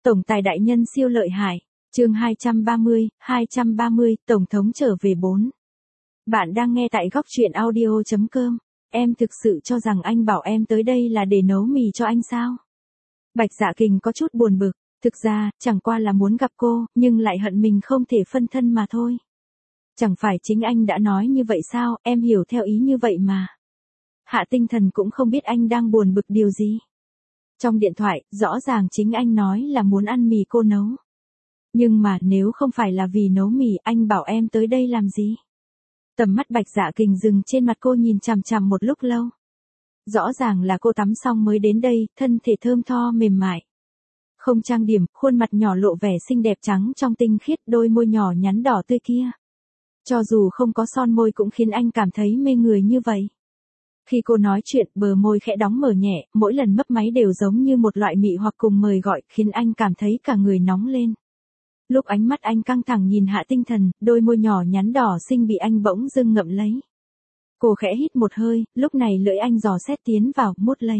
Tổng tài đại nhân siêu lợi hại. Chương 230, Tổng thống trở về 4. Bạn đang nghe tại góc truyện audio.com. Em thực sự cho rằng anh bảo em tới đây là để nấu mì cho anh sao? Bạch Dạ Kình có chút buồn bực, thực ra, chẳng qua là muốn gặp cô, nhưng lại hận mình không thể phân thân mà thôi. Chẳng phải chính anh đã nói như vậy sao, em hiểu theo ý như vậy mà. Hạ Tinh Thần cũng không biết anh đang buồn bực điều gì. Trong điện thoại, rõ ràng chính anh nói là muốn ăn mì cô nấu. Nhưng mà nếu không phải là vì nấu mì, anh bảo em tới đây làm gì? Tầm mắt Bạch Dạ Kình dừng trên mặt cô nhìn chằm chằm một lúc lâu. Rõ ràng là cô tắm xong mới đến đây, thân thể thơm tho mềm mại. Không trang điểm, khuôn mặt nhỏ lộ vẻ xinh đẹp trắng trong tinh khiết, đôi môi nhỏ nhắn đỏ tươi kia. Cho dù không có son môi cũng khiến anh cảm thấy mê người như vậy. Khi cô nói chuyện, bờ môi khẽ đóng mở nhẹ, mỗi lần mấp máy đều giống như một loại mị hoặc cùng mời gọi, khiến anh cảm thấy cả người nóng lên. Lúc ánh mắt anh căng thẳng nhìn Hạ Tinh Thần, đôi môi nhỏ nhắn đỏ xinh bị anh bỗng dưng ngậm lấy. Cô khẽ hít một hơi, lúc này lưỡi anh dò xét tiến vào, mút lấy.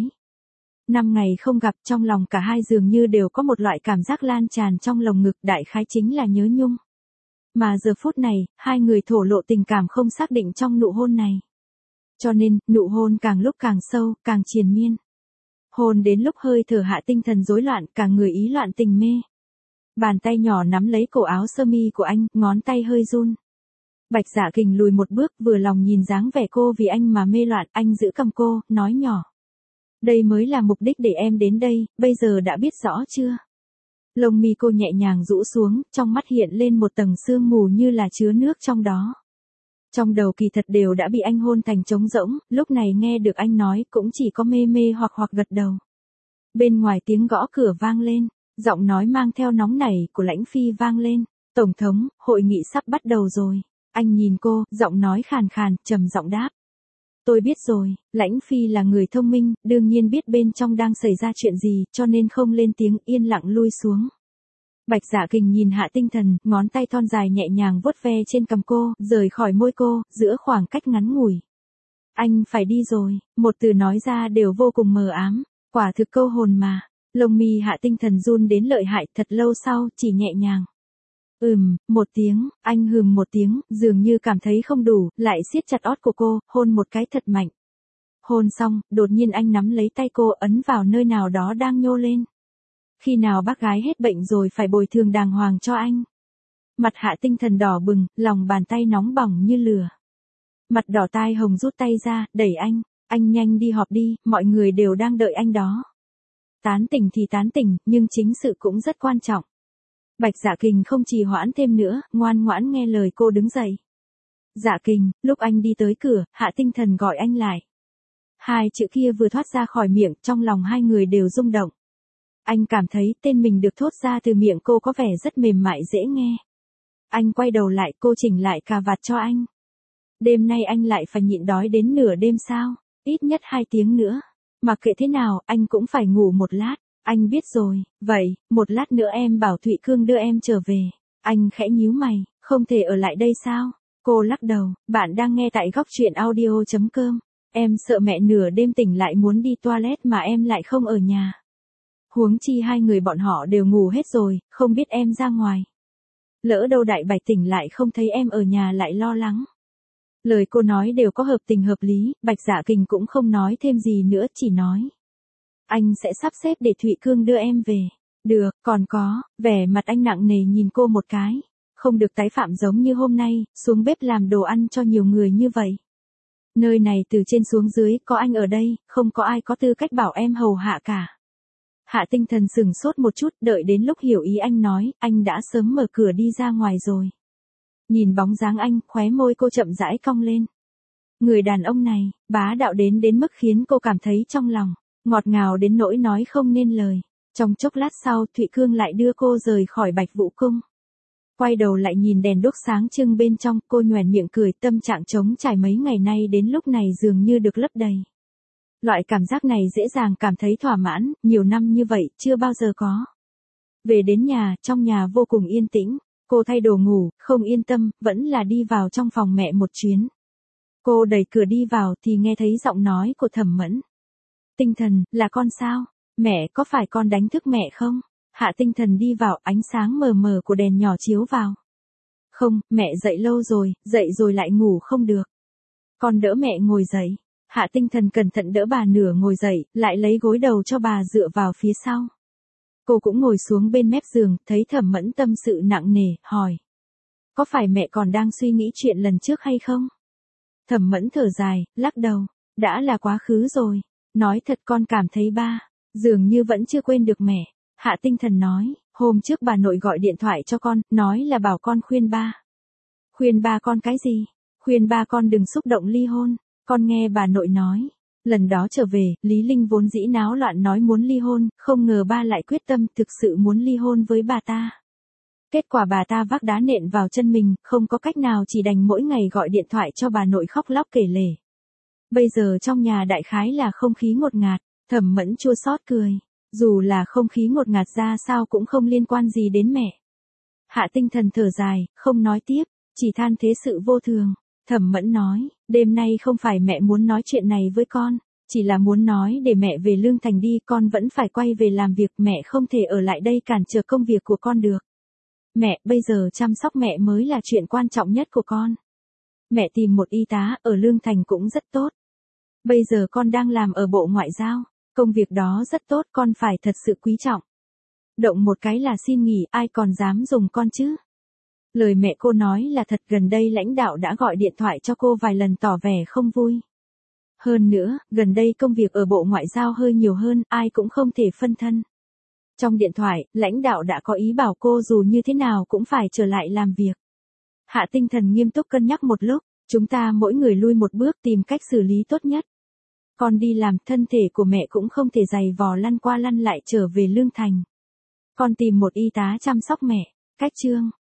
5 ngày không gặp, trong lòng cả hai dường như đều có một loại cảm giác lan tràn trong lồng ngực, đại khái chính là nhớ nhung. Mà giờ phút này, hai người thổ lộ tình cảm không xác định trong nụ hôn này. Cho nên, nụ hôn càng lúc càng sâu, càng triền miên. Hôn đến lúc hơi thở Hạ Tinh Thần rối loạn, cả người ý loạn tình mê. Bàn tay nhỏ nắm lấy cổ áo sơ mi của anh, ngón tay hơi run. Bạch Dạ Kình lùi một bước, vừa lòng nhìn dáng vẻ cô vì anh mà mê loạn, anh giữ cầm cô, nói nhỏ. Đây mới là mục đích để em đến đây, bây giờ đã biết rõ chưa? Lông mi cô nhẹ nhàng rũ xuống, trong mắt hiện lên một tầng sương mù như là chứa nước trong đó. Trong đầu kỳ thật đều đã bị anh hôn thành trống rỗng, lúc này nghe được anh nói cũng chỉ có mê mê hoặc gật đầu. Bên ngoài tiếng gõ cửa vang lên, giọng nói mang theo nóng nảy của Lãnh Phi vang lên. Tổng thống, hội nghị sắp bắt đầu rồi. Anh nhìn cô, giọng nói khàn khàn, trầm giọng đáp. Tôi biết rồi, Lãnh Phi là người thông minh, đương nhiên biết bên trong đang xảy ra chuyện gì, cho nên không lên tiếng, yên lặng lui xuống. Bạch Dạ Kình nhìn Hạ Tinh Thần, ngón tay thon dài nhẹ nhàng vuốt ve trên cằm cô, rời khỏi môi cô, giữa khoảng cách ngắn ngủi. Anh phải đi rồi, một từ nói ra đều vô cùng mờ ám, quả thực câu hồn mà. Lông mi Hạ Tinh Thần run đến lợi hại, thật lâu sau, chỉ nhẹ nhàng. Một tiếng, anh một tiếng, dường như cảm thấy không đủ, lại siết chặt ót của cô, hôn một cái thật mạnh. Hôn xong, đột nhiên anh nắm lấy tay cô ấn vào nơi nào đó đang nhô lên. Khi nào bác gái hết bệnh rồi phải bồi thường đàng hoàng cho anh. Mặt Hạ Tinh Thần đỏ bừng, lòng bàn tay nóng bỏng như lửa. Mặt đỏ tai hồng rút tay ra, đẩy anh nhanh đi họp đi, mọi người đều đang đợi anh đó. Tán tỉnh thì tán tỉnh, nhưng chính sự cũng rất quan trọng. Bạch Dạ Kình không trì hoãn thêm nữa, ngoan ngoãn nghe lời cô đứng dậy. Dạ Kình, lúc anh đi tới cửa, Hạ Tinh Thần gọi anh lại. Hai chữ kia vừa thoát ra khỏi miệng, trong lòng hai người đều rung động. Anh cảm thấy tên mình được thốt ra từ miệng cô có vẻ rất mềm mại dễ nghe. Anh quay đầu lại, cô chỉnh lại cà vạt cho anh. Đêm nay anh lại phải nhịn đói đến nửa đêm sao? Ít nhất 2 tiếng nữa. Mặc kệ thế nào, anh cũng phải ngủ một lát. Anh biết rồi, vậy, một lát nữa em bảo Thụy Cương đưa em trở về. Anh khẽ nhíu mày, không thể ở lại đây sao? Cô lắc đầu, bạn đang nghe tại góc truyện audio.com. Em sợ mẹ nửa đêm tỉnh lại muốn đi toilet mà em lại không ở nhà. Huống chi hai người bọn họ đều ngủ hết rồi, không biết em ra ngoài. Lỡ đâu Đại Bạch tỉnh lại không thấy em ở nhà lại lo lắng. Lời cô nói đều có hợp tình hợp lý, Bạch Dạ Kình cũng không nói thêm gì nữa, chỉ nói. Anh sẽ sắp xếp để Thụy Cương đưa em về. Được, còn có, vẻ mặt anh nặng nề nhìn cô một cái. Không được tái phạm giống như hôm nay, xuống bếp làm đồ ăn cho nhiều người như vậy. Nơi này từ trên xuống dưới, có anh ở đây, không có ai có tư cách bảo em hầu hạ cả. Hạ Tinh Thần sửng sốt một chút, đợi đến lúc hiểu ý anh nói, anh đã sớm mở cửa đi ra ngoài rồi. Nhìn bóng dáng anh, khóe môi cô chậm rãi cong lên. Người đàn ông này, bá đạo đến mức khiến cô cảm thấy trong lòng ngọt ngào đến nỗi nói không nên lời. Trong chốc lát sau, Thụy Cương lại đưa cô rời khỏi Bạch Vũ Cung. Quay đầu lại nhìn đèn đuốc sáng trưng bên trong, cô nhoẻn miệng cười, tâm trạng trống trải mấy ngày nay đến lúc này dường như được lấp đầy. Loại cảm giác này dễ dàng cảm thấy thỏa mãn, nhiều năm như vậy, chưa bao giờ có. Về đến nhà, trong nhà vô cùng yên tĩnh, cô thay đồ ngủ, không yên tâm, vẫn là đi vào trong phòng mẹ một chuyến. Cô đẩy cửa đi vào thì nghe thấy giọng nói của Thẩm Mẫn. Tinh Thần, là con sao? Mẹ, có phải con đánh thức mẹ không? Hạ Tinh Thần đi vào, ánh sáng mờ mờ của đèn nhỏ chiếu vào. Không, mẹ dậy lâu rồi, dậy rồi lại ngủ không được. Con đỡ mẹ ngồi dậy. Hạ Tinh Thần cẩn thận đỡ bà nửa ngồi dậy, lại lấy gối đầu cho bà dựa vào phía sau. Cô cũng ngồi xuống bên mép giường, thấy Thẩm Mẫn tâm sự nặng nề, hỏi. Có phải mẹ còn đang suy nghĩ chuyện lần trước hay không? Thẩm Mẫn thở dài, lắc đầu. Đã là quá khứ rồi. Nói thật con cảm thấy ba, dường như vẫn chưa quên được mẹ. Hạ Tinh Thần nói, hôm trước bà nội gọi điện thoại cho con, nói là bảo con khuyên ba. Khuyên ba con cái gì? Khuyên ba con đừng xúc động ly hôn. Con nghe bà nội nói. Lần đó trở về, Lý Linh vốn dĩ náo loạn nói muốn ly hôn, không ngờ ba lại quyết tâm thực sự muốn ly hôn với bà ta. Kết quả bà ta vác đá nện vào chân mình, không có cách nào chỉ đành mỗi ngày gọi điện thoại cho bà nội khóc lóc kể lể. Bây giờ trong nhà đại khái là không khí ngột ngạt, Thẩm Mẫn chua xót cười. Dù là không khí ngột ngạt ra sao cũng không liên quan gì đến mẹ. Hạ Tinh Thần thở dài, không nói tiếp, chỉ than thế sự vô thường. Thẩm Mẫn nói, đêm nay không phải mẹ muốn nói chuyện này với con, chỉ là muốn nói để mẹ về Lương Thành đi, con vẫn phải quay về làm việc, mẹ không thể ở lại đây cản trở công việc của con được. Mẹ, bây giờ chăm sóc mẹ mới là chuyện quan trọng nhất của con. Mẹ tìm một y tá ở Lương Thành cũng rất tốt. Bây giờ con đang làm ở Bộ Ngoại giao, công việc đó rất tốt, con phải thật sự quý trọng. Động một cái là xin nghỉ, ai còn dám dùng con chứ? Lời mẹ cô nói là thật, gần đây lãnh đạo đã gọi điện thoại cho cô vài lần tỏ vẻ không vui. Hơn nữa, gần đây công việc ở Bộ Ngoại giao hơi nhiều hơn, ai cũng không thể phân thân. Trong điện thoại, lãnh đạo đã có ý bảo cô dù như thế nào cũng phải trở lại làm việc. Hạ Tinh Thần nghiêm túc cân nhắc một lúc, chúng ta mỗi người lui một bước tìm cách xử lý tốt nhất. Con đi làm, thân thể của mẹ cũng không thể giày vò lăn qua lăn lại trở về Lương Thành. Con tìm một y tá chăm sóc mẹ. Cách chương